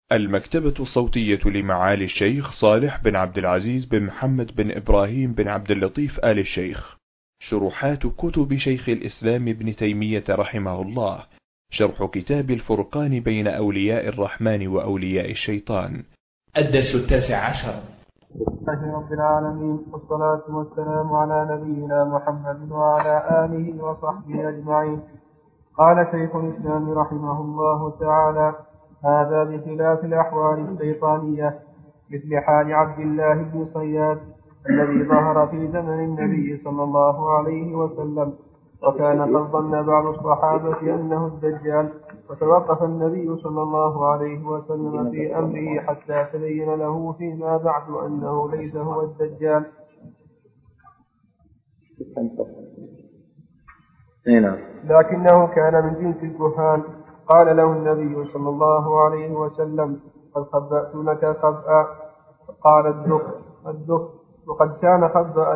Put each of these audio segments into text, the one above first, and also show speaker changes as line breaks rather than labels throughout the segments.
المكتبة الصوتية لمعالي الشيخ صالح بن عبد العزيز بن محمد بن إبراهيم بن عبد اللطيف آل الشيخ. شروحات كتب شيخ الإسلام ابن تيمية رحمه الله. شرح كتاب الفرقان بين أولياء الرحمن وأولياء الشيطان. الدرس 19.
لله رب العالمين، والصلاة والسلام على نبينا محمد وعلى آله وصحبه أجمعين. قال شيخ الإسلام رحمه الله تعالى: هذا بخلاف الأحوال الشيطانية، مثل حال عبد الله بن صياد الذي ظهر في زمن النبي صلى الله عليه وسلم، وكان قد ظن بعض الصحابة أنه الدجال، فتوقف النبي صلى الله عليه وسلم في أمره حتى تبين له فيما بعد أنه ليس هو الدجال. لكنه كان من جنس الكهان. قال له النبي صلى الله عليه وسلم: قد خبأت لك خبأ. قال: الدخ. وقد كان خبأ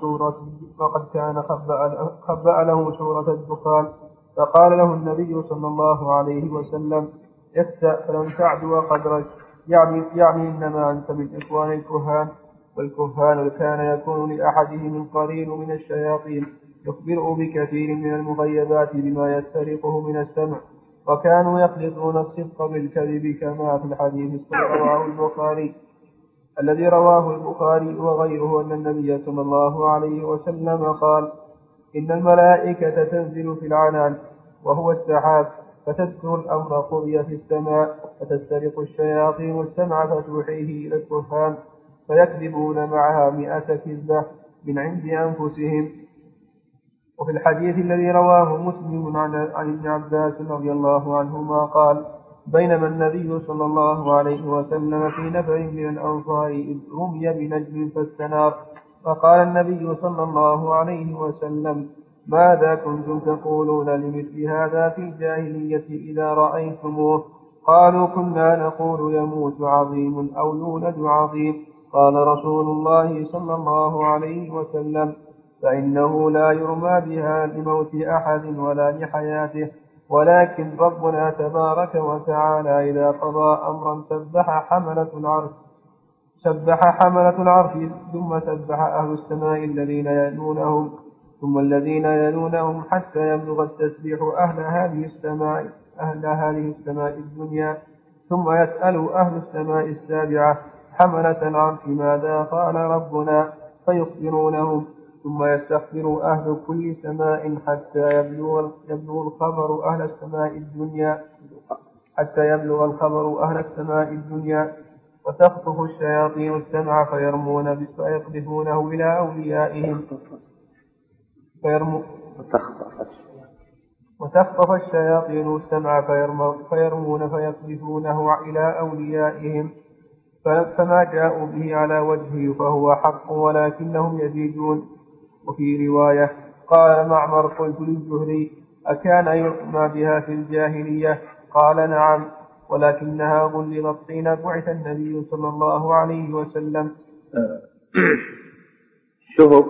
له سورة الدخان. فقال له النبي صلى الله عليه وسلم: اخسأ فلن تعدو قدرك، يعني إنما أنت من إخوان الكهان. والكهان كان يكون لأحدهم قرين من الشياطين يخبره بكثير من المغيبات بما يسترقه من السمع، وكانوا يخلطون الصدق بالكذب، كما في الحديث الذي رواه البخاري وغيره أن النبي صلى الله عليه وسلم قال: إن الملائكة تنزل في العنان وهو السحاب، فتذكر الأمر قضي في السماء، فتسترق الشياطين السمع فتوحيه إلى الكهان، فيكذبون معها 100 كذبة من عند أنفسهم. وفي الحديث الذي رواه مسلم عن ابن عباس رضي الله عنهما قال: بينما النبي صلى الله عليه وسلم في نفر من الأنصار إذ رمي بنجم فاستنار، فقال النبي صلى الله عليه وسلم: ماذا كنتم تقولون لمثل هذا في الجاهلية إذا رأيتموه؟ قالوا: كنا نقول يموت عظيم أو يولد عظيم. قال رسول الله صلى الله عليه وسلم: فإنه لا يرمى بها لموت أحد ولا لحياته، ولكن ربنا تبارك وتعالى إذا قضى أمرا سبح حملة العرش، ثم سبح أهل السماء الذين يلونهم، ثم الذين يلونهم، حتى يبلغ التسبيح أهل هذه السماء الدنيا، ثم يسأل أهل السماء السابعة حملة العرش: ماذا قال ربنا؟ فيخبرونهم، ثم يستغفر أهل كل سماء حتى يبلغ الخبر أهل السماء الدنيا، وتخطف الشياطين السمع فيقذفونه إلى أوليائهم وتخطف الشياطين السمع فيرمون فيقذفونه إلى أوليائهم، فما جاءوا به على وجهه فهو حق ولكنهم يزيدون. وفي رواية قال معمر: قلت للزهري: أكان يرمى بها في الجاهلية؟ قال: نعم، ولكنها غلظت حين بعث النبي صلى الله عليه وسلم.
شهب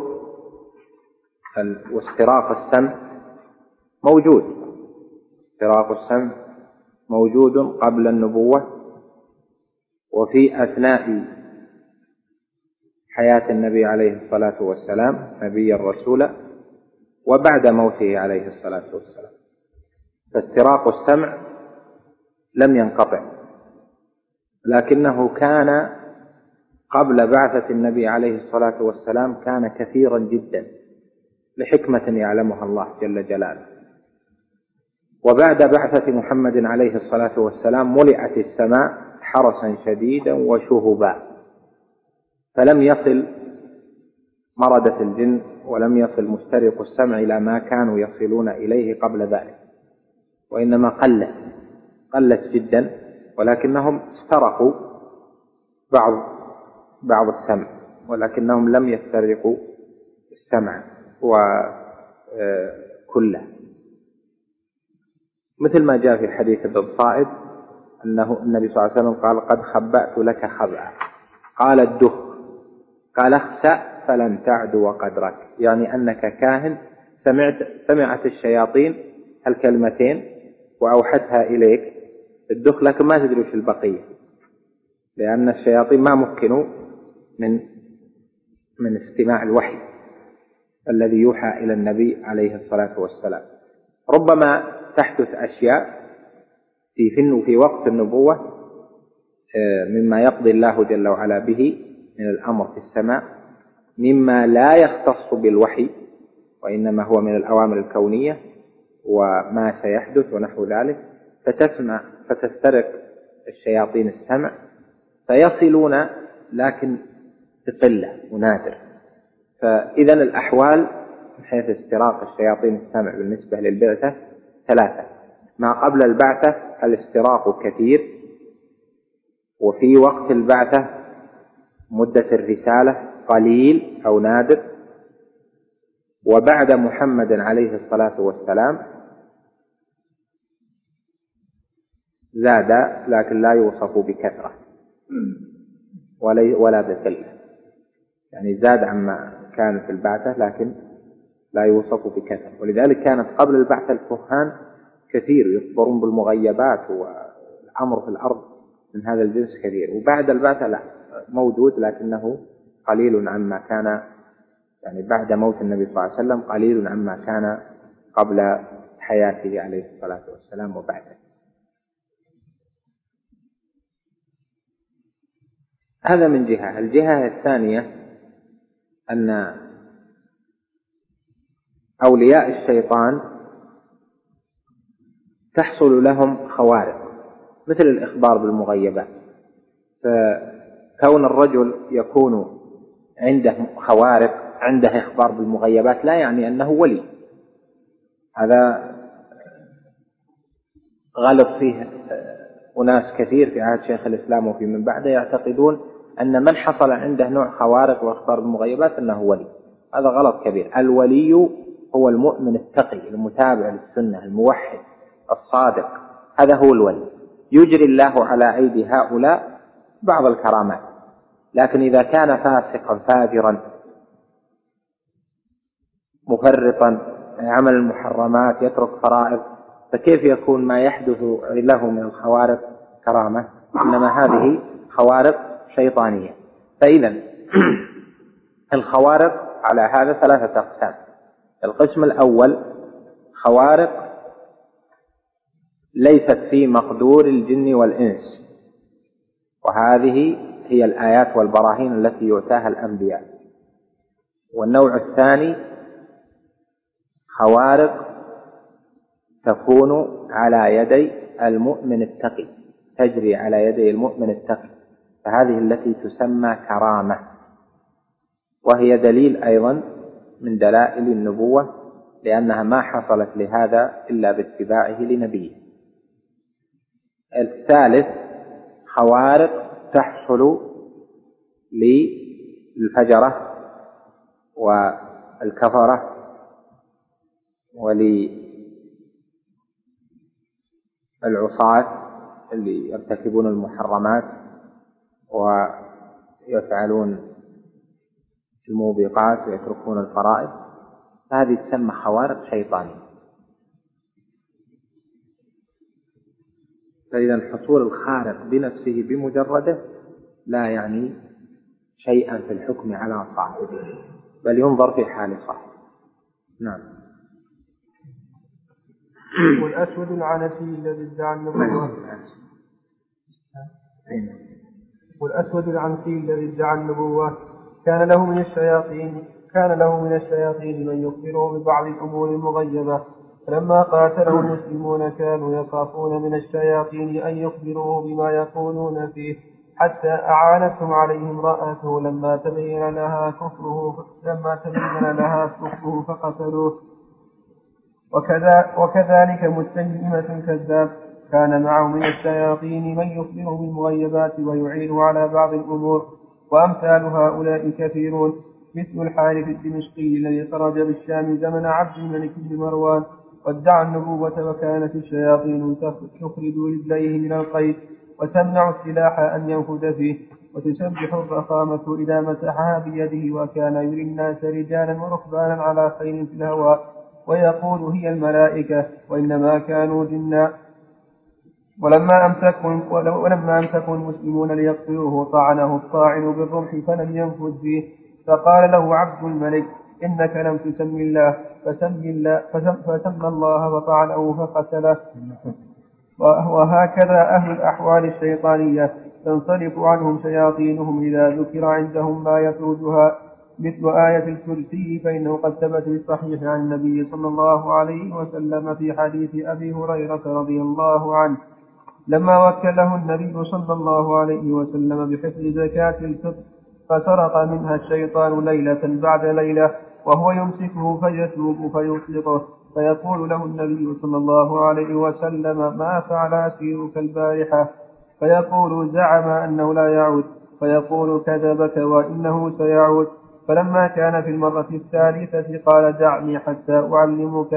واستراق السمع موجود، استراق السمع موجود قبل النبوة وفي أثناء حياة النبي عليه الصلاة والسلام نبيا رسولا، وبعد موته عليه الصلاة والسلام. فاستراق السمع لم ينقطع، لكنه كان قبل بعثة النبي عليه الصلاة والسلام كان كثيرا جدا لحكمة يعلمها الله جل جلاله. وبعد بعثة محمد عليه الصلاة والسلام ملئت السماء حرسا شديدا وشهبا، فلم يصل مردة الجن ولم يصل مسترق السمع إلى ما كانوا يصلون إليه قبل ذلك، وإنما قلت جدا، ولكنهم استرقوا بعض السمع، ولكنهم لم يسترقوا السمع وكله، مثل ما جاء في حديث ابن صائد أنه النبي صلى الله عليه وسلم قال: قد خبأت لك خبأ. قال: الدخ. قال: اخسأ فلن تعدو قدرك، يعني أنك كاهن سمعت الشياطين الكلمتين وأوحتها إليك الدخ، لكن ما تدري وش البقية، لأن الشياطين ما مكنوا من استماع الوحي الذي يوحى إلى النبي عليه الصلاة والسلام. ربما تحدث أشياء في وقت النبوة مما يقضي الله جل وعلا به من الأمر في السماء، مما لا يختص بالوحي وإنما هو من الأوامر الكونية وما سيحدث ونحو ذلك، فتسترق الشياطين السمع فيصلون، لكن بقلة ونادر. فإذا الأحوال من حيث استراق الشياطين السمع بالنسبة للبعثة ثلاثة: ما قبل البعثة الاستراق كثير، وفي وقت البعثة مدة الرسالة قليل أو نادر، وبعد محمد عليه الصلاة والسلام زاد لكن لا يوصف بكثرة ولا بقلة، يعني زاد عما كان في البعثة لكن لا يوصف بكثرة. ولذلك كانت قبل البعثة الكهان كثير يخبرون بالمغيبات، والأمر في الأرض من هذا الجنس كثير، وبعد البعثة لا موجود لكنه قليل عما كان، يعني بعد موت النبي صلى الله عليه وسلم قليل عما كان قبل حياته عليه الصلاة والسلام وبعده. هذا من جهة. الجهة الثانية أن أولياء الشيطان تحصل لهم خوارق مثل الإخبار بالمغيبات، فكون الرجل يكون عنده خوارق، عنده إخبار بالمغيبات، لا يعني أنه ولي. هذا غلط فيه أناس كثير في عهد شيخ الإسلام وفي من بعده، يعتقدون أن من حصل عنده نوع خوارق وإخبار بالمغيبات أنه ولي. هذا غلط كبير. الولي هو المؤمن التقي المتابع للسنة الموحد الصادق، هذا هو الولي. يجري الله على أيدي هؤلاء بعض الكرامات، لكن إذا كان فاسقا فاجرا مفرطا يعمل المحرمات يترك فرائض، فكيف يكون ما يحدث له من الخوارق كرامة؟ إنما هذه خوارق شيطانية. فإذا الخوارق على هذا ثلاثة أقسام. القسم الأول خوارق ليست في مقدور الجن والإنس، وهذه هي الآيات والبراهين التي يؤتاها الأنبياء. والنوع الثاني خوارق تكون على يدي المؤمن التقي، تجري على يدي المؤمن التقي، فهذه التي تسمى كرامة، وهي دليل أيضا من دلائل النبوة، لأنها ما حصلت لهذا إلا باتباعه لنبيه. الثالث خوارق تحصل للفجرة والكفرة وللعصاة اللي يرتكبون المحرمات ويفعلون الموبقات ويتركون الفرائض، هذه تسمى خوارق شيطانية. فإذا حصول الخارق بنفسه بمجرده لا يعني شيئا في الحكم على صاحبه، بل ينظر في حال صاحبه. نعم.
والأسود العنسي الذي ادعى النبوة والأسود العنسي الذي ادعى النبوة كان له من الشياطين من يخبره ببعض الأمور المغيبة، فلما قاتله المسلمون كانوا يخافون من الشياطين أن يخبروه بما يقولون فيه، حتى أعانتهم عليه امرأته لما تبين لها كفره فقتلوه. وكذلك مستجمة كذاب كان معه من الشياطين من يخبره بالمغيبات ويعين على بعض الأمور، وأمثال هؤلاء كثيرون، مثل الحارث الدمشقي الذي خرج بالشام زمن عبد الملك بن مروان وادعى النبوة، وكانت الشياطين تخرج رجليه من القيد وتمنع السلاح أن ينفذ فيه، وتسبح الرخامة إذا مسحها بيده، وكان يري الناس رجالا وركبانا على خيل في الهواء ويقول هي الملائكة وإنما كانوا جنا. ولما أمسكوا المسلمون ليقتلوه طعنه الطاعن بالرمح فلم ينفذ فيه، فقال له عبد الملك: إنك لم تسم الله، فسمى الله فطعنه فقتله. وهكذا أهل الأحوال الشيطانية تنصرف عنهم شياطينهم إذا ذكر عندهم ما يخرجها، مثل آية الكرسي، فإنه قد ثبت في الصحيح عن النبي صلى الله عليه وسلم في حديث أبي هريرة رضي الله عنه لما وكله النبي صلى الله عليه وسلم بحفظ زكاة الفطر، فسرق منها الشيطان ليلة بعد ليلة وهو يمسكه فيسلب فيطلقه، فيقول له النبي صلى الله عليه وسلم: ما فعل أسيرك البارحة؟ فيقول: زعم أنه لا يعود، فيقول: كذبك وإنه سيعود. فلما كان في المرة الثالثة قال: دعني حتى أعلمك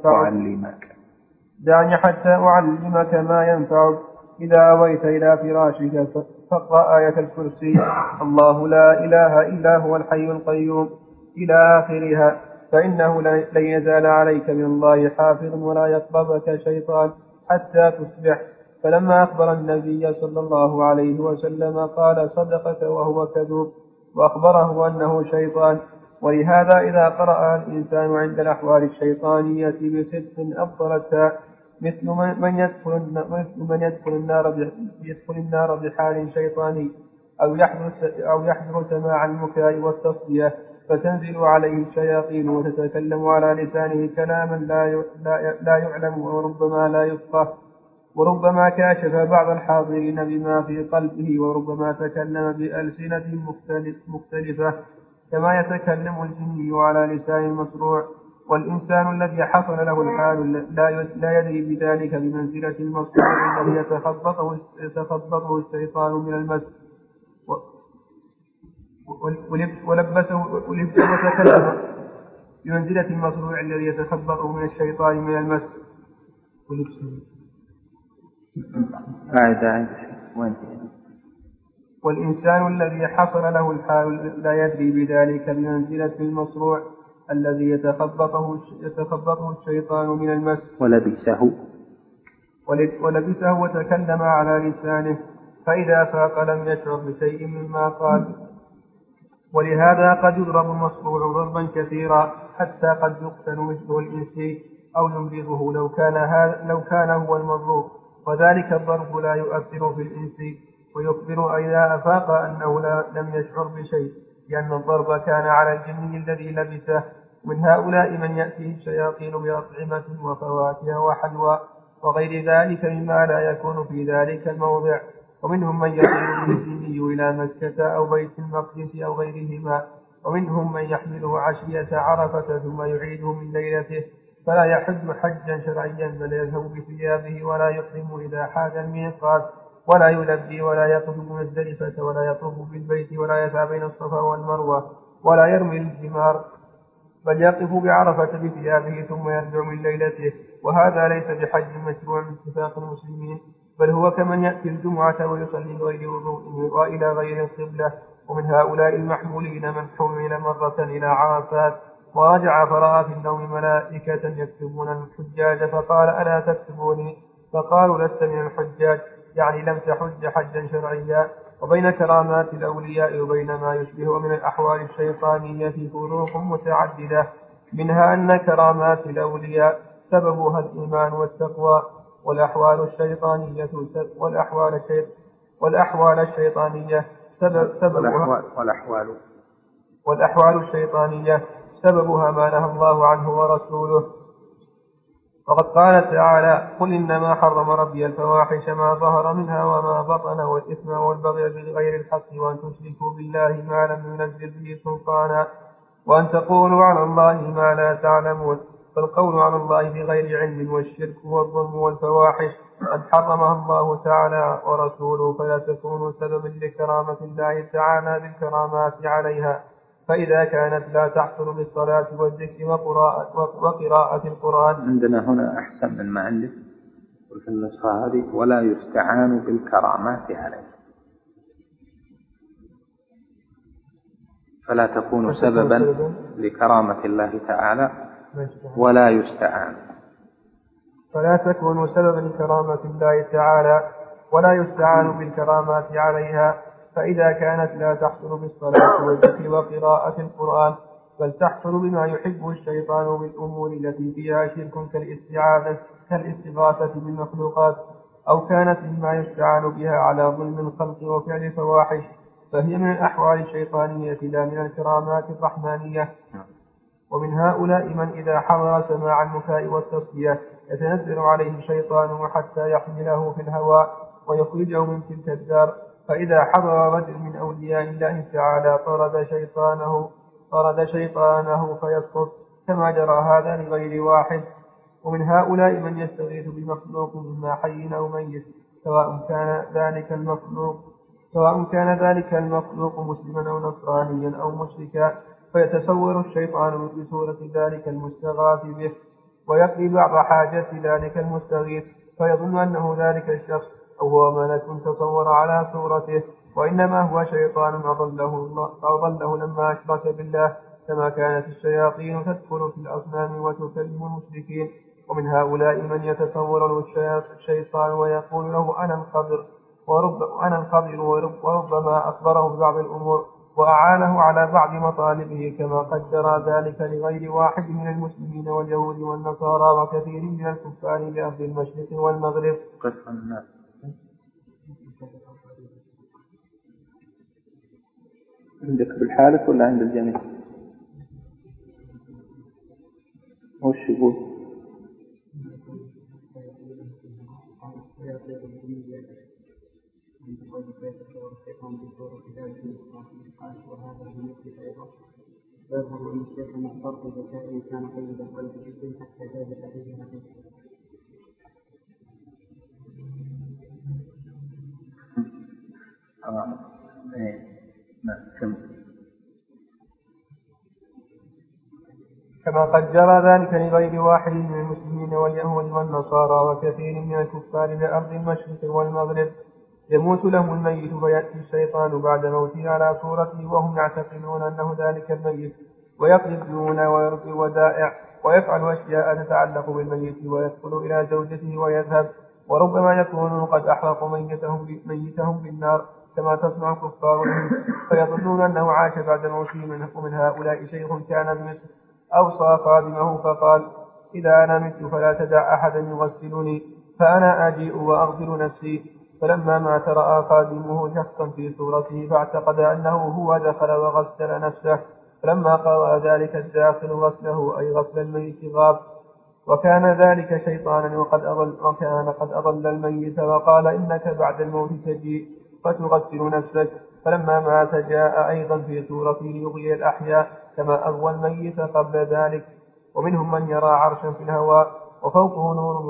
ما ينفعك، إذا أويت إلى فراشك فاقرأ آية الكرسي: الله لا إله إلا هو الحي القيوم إلى آخرها، فإنه لن يزال عليك من الله حافظ ولا يقربك شيطان حتى تصبح. فلما أخبر النبي صلى الله عليه وسلم قال: صدقك وهو كذوب، وأخبره أنه شيطان. ولهذا إذا قرأ الإنسان عند الأحوال الشيطانية بصدق أبطلتها، مثل من يدخل النار بحال شيطاني، أو يحضر سماع المكاء والتصدية، فتنزل عليه الشياطين وتتكلم على لسانه كلاما لا يعلم وربما لا يفقه، وربما كاشف بعض الحاضرين بما في قلبه، وربما تكلم بألسنة مختلفة كما يتكلم الجني على لسان المصروع. والإنسان الذي حصل له الحال لا يدري بذلك بمنزلة المصروع الذي يتخبطه الشيطان من المس، ولبسه وتكلم بمنزلة المصروع الذي يتخبطه من الشيطان من المس. والإنسان الذي حصل له الحال لا يدري بذلك بمنزلة المصروع الذي يتخبطه الشيطان من المس، ولبسه وتكلم على لسانه، فإذا فاق لم يشعر بشيء مما قال. ولهذا قد يضرب المصروع ضربا كثيرا حتى قد يقتل مثله الإنسي أو يمرضه لو كان هو المضروب، وذلك الضرب لا يؤثر في الإنسي، ويخبر إذا أفاق أنه لم يشعر بشيء، لأن الضرب كان على الجن الذي لبسه. من هؤلاء من يأتيه الشياطين بأطعمة وفواكه وحلوى وغير ذلك مما لا يكون في ذلك الموضع، ومنهم من يطير به الجني إلى مكة أو بيت المقدس أو غيرهما، ومنهم من يحمله عشية عرفة ثم يعيده من ليلته، فلا يحج حجا شرعيا بل يذهب بثيابه ولا يحرم إذا حاز الميقات، ولا يلبي ولا يقدم مزدلفة ولا يطوف بالبيت ولا يسعى بين الصفا والمروة ولا يرمي الجمار، بل يقف بعرفة بثيابه ثم يرجع من ليلته. وهذا ليس بحج مشروع من اتفاق المسلمين، بل هو كمن يأتي الجمعة ويصلي غير وضوء وإلى غير القبلة. ومن هؤلاء المحمولين من حمل مرة إلى عرفات ورجع فرأى في النوم ملائكة يكتبون الحجاج، فقال: ألا تكتبوني؟ فقالوا: لست من الحجاج، يعني لم تحج حجا شرعيا. وبين كرامات الأولياء وبين ما يشبه من الأحوال الشيطانية فروق متعددة، منها أن كرامات الأولياء سببها الإيمان والتقوى، والأحوال الشيطانية سببها ما نهى الله عنه ورسوله. وقد قال تعالى: قل إنما حرم ربي الفواحش ما ظهر منها وما بطن والإثم والبغي بغير الحق وأن تشركوا بالله ما لم ينزل به سلطانا وأن تقولوا على الله ما لا تعلمون. فالقول على الله بغير علم والشرك والظلم والفواحش قد حرمها الله تعالى ورسوله، فلا تكونوا سببا لكرامة الله تعالى بالكرامات عليها، فإذا كانت لا تحصل بالصلاة والذكر وقراءة القرآن.
عندنا هنا أحسن من ما عندك في النسخة هذه: ولا يستعان بالكرامات عليها، فلا تكون سببا لكرامة الله تعالى ولا يستعان.
فلا تكون سببا لكرامة الله تعالى، ولا يستعان بالكرامات عليها، فإذا كانت لا تحصل بالصلاة والذكر وقراءة القرآن، بل تحصل بما يحبه الشيطان بالأمور التي فيها شرك كالاستغاثة بالمخلوقات، أو كانت مما يستعان بها على ظلم الخلق وفعل فواحش، فهي من الأحوال الشيطانية لا من الكرامات الرحمانية. ومن هؤلاء من إذا حضر سماع البكاء والتصفية يتنزل عليه الشيطان حتى يحمله في الهواء ويخرجه من تلك الدار، فإذا حضر رجل من أولياء الله تعالى طرد شيطانه فيسقط، كما جرى هذا لغير واحد. ومن هؤلاء من يستغيث بمخلوق مما حي أو ميت، سواء كان ذلك المخلوق مسلما أو نصرانيا أو مشركا، فيتصور الشيطان بصورة ذلك المستغاث به، ويقضي بعض حاجة ذلك المستغيث، فيظن أنه ذلك الشخص أو هو ملك تصور على صورته، وإنما هو شيطان أضله لما أشرك بالله، كما كانت الشياطين تدخل في الأصنام وتكلم المشركين. ومن هؤلاء من يتصور الشيطان ويقول له أنا الخضر وربما أخبره ببعض الأمور وأعانه على بعض مطالبه، كما قد جرى ذلك لغير واحد من المسلمين واليهود والنصارى وكثير من الكفار بأرض المشرق والمغرب.
عندك بالحالة ولا عند الجميع؟ وش يقول؟
كما قد جرى ذلك لغير واحد من المسلمين واليهود والنصارى وكثير من الكفار بأرض المشرق والمغرب، يموت له الميت فيأتي الشيطان بعد موته على صورته وهم يعتقدون أنه ذلك الميت، ويقضي الديون ويرقي الودائع ويفعل أشياء تتعلق بالميت، ويدخل إلى زوجته ويذهب، وربما يكونوا قد أحرقوا ميتهم بالنار كما تصنع كفار الهند، فيظنون أنه عاش بعد موته. ومن هؤلاء شيخ كان بمصر أوصى خادمه فقال: إذا أنا مت فلا تدع أحدا يغسلني، فأنا أجيء وأغسل نفسي. فلما مات رأى خادمه شخصا في صورته فاعتقد أنه هو دخل وغسل نفسه، فلما قرأ ذلك الداخل غسله أي غسل الميت غاب، وكان ذلك شيطانا وكان قد أضل الميت، وقال: إنك بعد الموت تجيء فتغسل نفسك. فلما مات جاء أيضا في صورته ليغوي الأحياء كما أغوى الميت قبل ذلك. ومنهم من يرى عرشا في الهواء وفوقه نور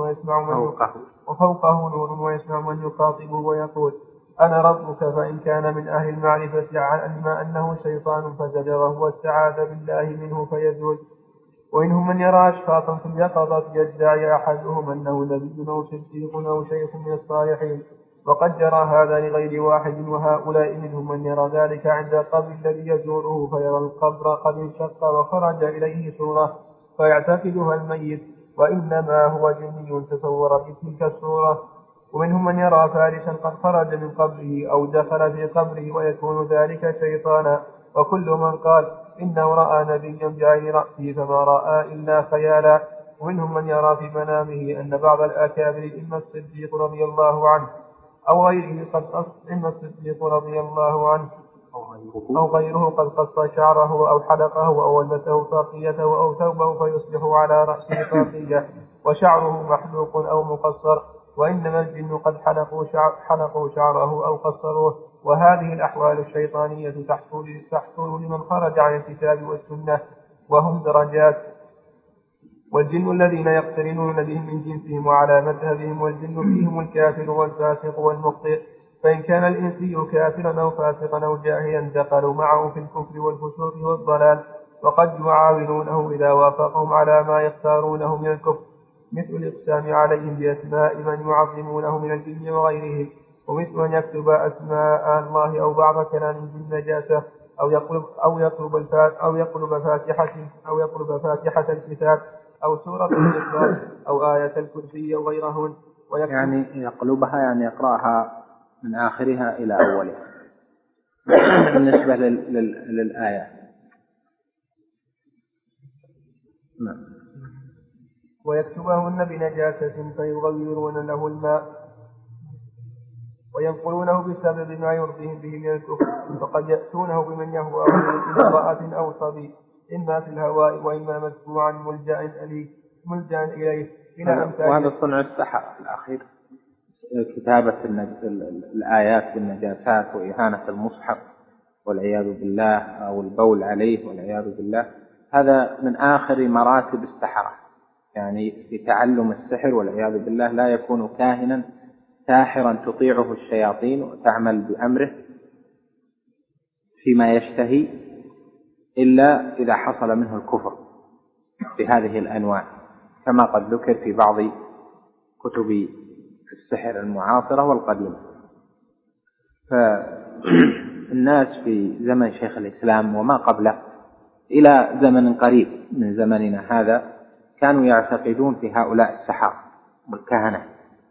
ويسمع من يخاطبه ويقول: أنا ربك، فإن كان من أهل المعرفة علم أنه شيطان فزجره واستعاذ بالله منه فيزول. ومنهم من يرى أشخاصا في اليقظة يدعي أحدهم أنه نبي أو صديق أو شيخ من الصالحين، وقد جرى هذا لغير واحد. وهؤلاء منهم من يرى ذلك عند القبر الذي يزوره، فيرى القبر قد انشق وخرج إليه صورة فيعتقدها الميت، وإنما هو جني تصور بتلك الصورة. ومنهم من يرى فارسا قد خرج من قبره أو دخل في قبره ويكون ذلك شيطانا. وكل من قال إنه رأى نبيا بعين رأسه فما رأى إلا خيالا. ومنهم من يرى في منامه أن بعض الأكابر إما الصديق رضي الله عنه أو غيره أو غيره قد قص شعره أو حلقه أو لبسه طاقيته أو ثوبه فيصبح على رأسه طاقية وشعره محلوق أو مقصر، وإنما الجن قد حلقوا شعره أو قصروه. وهذه الأحوال الشيطانية تحصل لمن خرج عن الكتاب والسنة، وهم درجات. والجن الذين يقترنون بهم من جنسهم وعلى مذهبهم، والجن فيهم الكافر والفاسق والمخطئ، فإن كان الإنسي كافرا أو فاسقا أو جاهلا دخلوا معه في الكفر والفسوق والضلال، وقد يعاونونه إذا وافقهم على ما يختارونه من الكفر، مثل الإقسام عليهم بأسماء من يعظمونه من الجن وغيرهم، ومثل أن يكتب أسماء الله أو بعض كلام بالنجاسة أو يقلب فاتحة الكتاب أو سورة الإخلاص أو آية الكرسي أو غيرهن.
يعني يقلبها، يعني يقرأها من آخرها إلى أولها بالنسبة للآية.
ويكتبهن بنجاسة فيغيرون له الماء وينقلونه بسبب ما يرضيهم به من الكفر، فقد يأتونه بمن يهوى من امرأة أو صبي، إما في الهواء وإما مدفوعا ملجأ إليه إلى أمثال.
وهذا صنع السحر في الأخير، كتابة الآيات بالنجاسات وإهانة المصحف والعياذ بالله، أو البول عليه والعياذ بالله. هذا من آخر مراتب السحرة، يعني في تعلم السحر والعياذ بالله لا يكون كاهنا ساحرا تطيعه الشياطين وتعمل بأمره فيما يشتهي إلا إذا حصل منه الكفر بهذه الأنواع، كما قد ذكر في بعض كتب السحر المعاصرة والقديمة. فالناس في زمن شيخ الإسلام وما قبله إلى زمن قريب من زمننا هذا كانوا يعتقدون في هؤلاء السحرة والكهنة.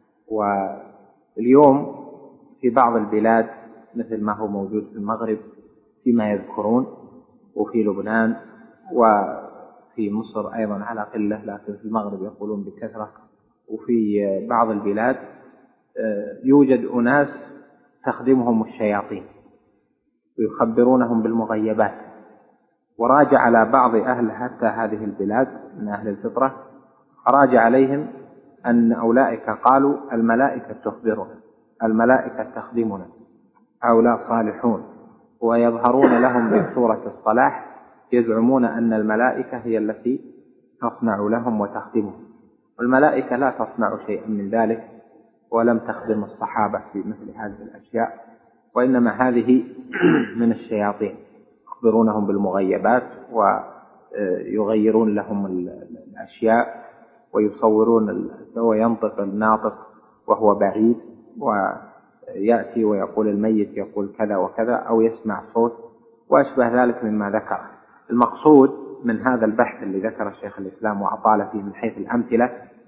واليوم في بعض البلاد مثل ما هو موجود في المغرب فيما يذكرون، وفي لبنان، وفي مصر أيضا على قلة، لكن في المغرب يقولون بكثرة، وفي بعض البلاد يوجد أناس تخدمهم الشياطين ويخبرونهم بالمغيبات. وراجع على بعض أهل حتى هذه البلاد من أهل الفطرة، راجع عليهم أن أولئك قالوا الملائكة تخبرنا، الملائكة تخدمنا، هؤلاء صالحون، ويظهرون لهم بصورة الصلاح، يزعمون أن الملائكة هي التي تصنع لهم وتخدمهم، والملائكة لا تصنع شيئا من ذلك ولم تخدم الصحابة في مثل هذه الأشياء، وإنما هذه من الشياطين يخبرونهم بالمغيبات ويغيرون لهم الأشياء ويصورون، وينطق الناطق وهو بعيد ويأتي ويقول الميت يقول كذا وكذا، أو يسمع صوت وأشبه ذلك مما ذكر. المقصود من هذا البحث اللي ذكر الشيخ الإسلام وأطال فيه من حيث الأمثلة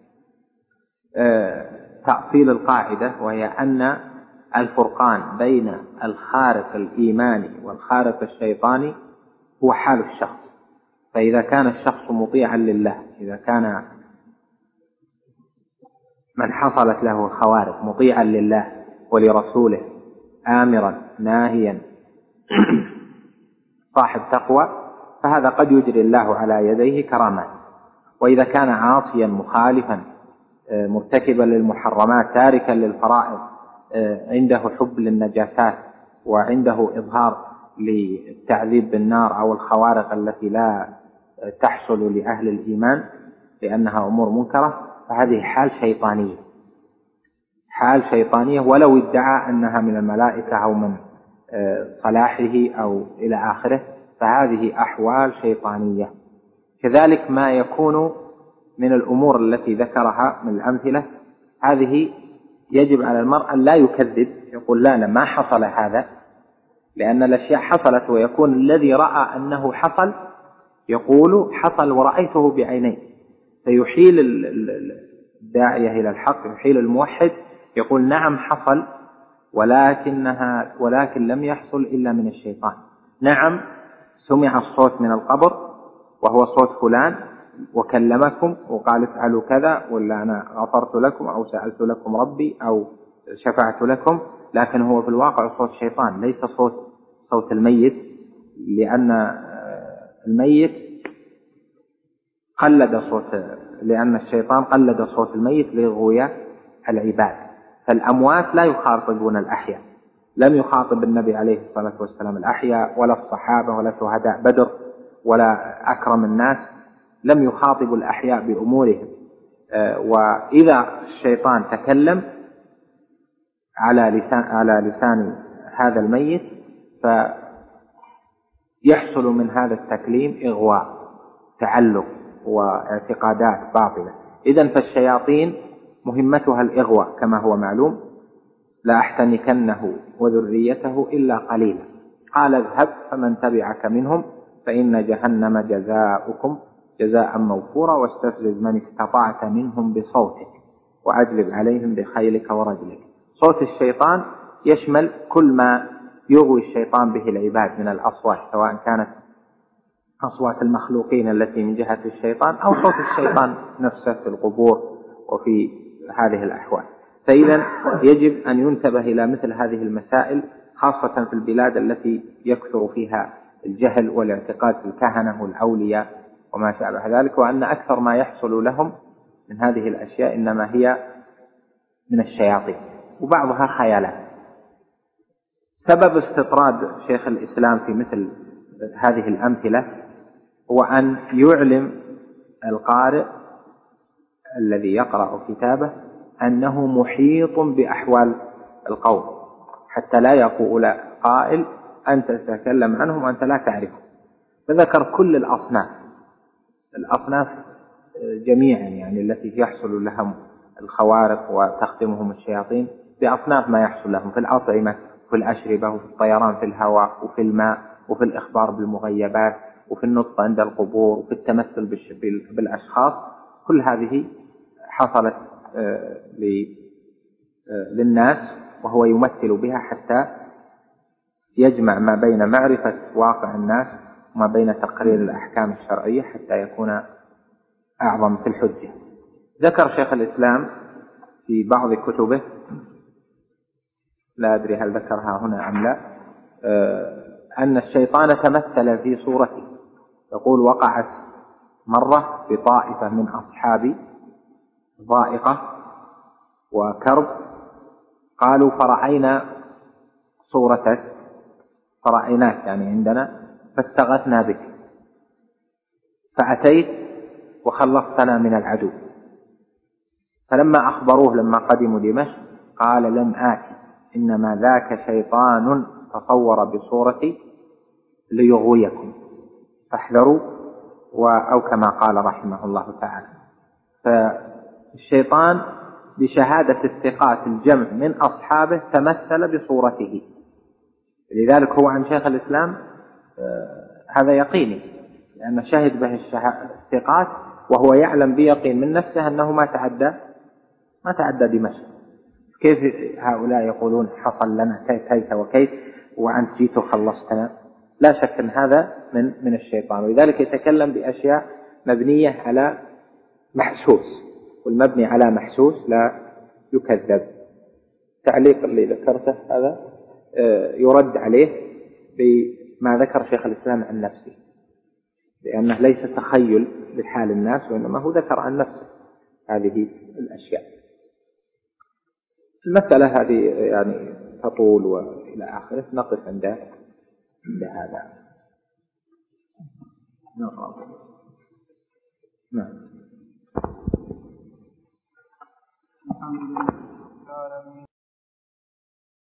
تأصيل القاعدة، وهي أن الفرقان بين الخارق الإيماني والخارق الشيطاني هو حال الشخص. فإذا كان الشخص مطيعا لله، إذا كان من حصلت له الخوارق مطيعا لله ولرسوله آمرا ناهيا صاحب تقوى، فهذا قد يجري الله على يديه كرامات. وإذا كان عاصيا مخالفا مرتكبا للمحرمات تاركا للفرائض، عنده حب للنجاسات وعنده إظهار للتعذيب بالنار أو الخوارق التي لا تحصل لأهل الإيمان لأنها أمور منكرة، فهذه حال شيطانية، حال شيطانية ولو ادعى أنها من الملائكة أو من صلاحه أو إلى آخره، فهذه أحوال شيطانية. كذلك ما يكون من الأمور التي ذكرها من الأمثلة، هذه يجب على المرء أن لا يكذب، يقول لا أنا ما حصل هذا، لأن الأشياء حصلت، ويكون الذي رأى أنه حصل يقول حصل ورأيته بعيني، فيحيل الداعية إلى الحق، يحيل الموحد يقول نعم حصل، ولكن لم يحصل إلا من الشيطان. نعم سمع الصوت من القبر وهو صوت فلان وكلمكم وقال افعلوا كذا، ولا أنا غفرت لكم أو سألت لكم ربي أو شفعت لكم، لكن هو في الواقع صوت شيطان ليس صوت الميت، لأن الميت لأن الشيطان قلد صوت الميت ليغوي العباد. فالأموات لا يخاطبون الأحياء، لم يخاطب النبي عليه الصلاة والسلام الأحياء ولا الصحابة ولا شهداء بدر ولا أكرم الناس، لم يخاطبوا الأحياء بأمورهم. وإذا الشيطان تكلم على لسان هذا الميت فيحصل من هذا التكليم إغواء، تعلق واعتقادات باطلة. إذن فالشياطين مهمتها الإغواء كما هو معلوم، لا أحتنكنه وذريته إلا قليلا، قال اذهب فمن تبعك منهم فإن جهنم جزاؤكم جزاء موفورا واستفزز من استطعت منهم بصوتك وأجلب عليهم بخيلك ورجلك. صوت الشيطان يشمل كل ما يغوي الشيطان به العباد من الأصوات، سواء كانت أصوات المخلوقين التي من جهة الشيطان أو صوت الشيطان نفسه في القبور وفي هذه الأحوال. فإذا يجب أن ينتبه إلى مثل هذه المسائل، خاصة في البلاد التي يكثر فيها الجهل والاعتقاد في الكهنة والأولياء وما شابه ذلك، وأن أكثر ما يحصل لهم من هذه الأشياء إنما هي من الشياطين وبعضها خيالات. سبب استطراد شيخ الإسلام في مثل هذه الأمثلة هو أن يعلم القارئ الذي يقرأ كتابه أنه محيط بأحوال القوم، حتى لا يقول قائل أنت تتكلم عنهم وأنت لا تعرفهم. فذكر كل الأصناف جميعا، يعني التي يحصل لهم الخوارق وتختمهم الشياطين بأصناف ما يحصل لهم في الأطعمة وفي الأشربة وفي الطيران في الهواء وفي الماء وفي الإخبار بالمغيبات وفي النطق عند القبور وفي التمثل بالأشخاص. كل هذه حصلت للناس وهو يمثل بها حتى يجمع ما بين معرفة واقع الناس وما بين تقرير الأحكام الشرعية حتى يكون أعظم في الحجة. ذكر شيخ الإسلام في بعض كتبه، لا أدري هل ذكرها هنا أم لا، أن الشيطان تمثل في صورته. يقول وقعت مرة بطائفة من أصحابي ضائقة وكرب، قالوا فرأينا صورتك، فرأيناك يعني عندنا، فاستغثنا بك فأتيت وخلصتنا من العدو. فلما أخبروه لما قدموا دمشق قال لم آتي، إنما ذاك شيطان تصور بصورتي ليغويكم فاحذروا، أو كما قال رحمه الله تعالى. فالشيطان بشهادة الثقات الجمع من أصحابه تمثل بصورته، لذلك هو عن شيخ الإسلام هذا يقيني، لأن شهد به الثقات وهو يعلم بيقين من نفسه أنه ما تعدى دمشق. كيف هؤلاء يقولون حصل لنا كيف وكيف وأنت جيت وخلصتنا؟ لا شك أن هذا من الشيطان، ولذلك يتكلم بأشياء مبنية على محسوس، والمبني على محسوس لا يكذب. تعليق اللي ذكرته هذا يرد عليه بما ذكر شيخ الإسلام عن نفسه، لأنه ليس تخيل لحال الناس، وإنما هو ذكر عن نفسه هذه الأشياء. المسألة هذه يعني تطول وإلى آخره، نقف عند هذا. نعم.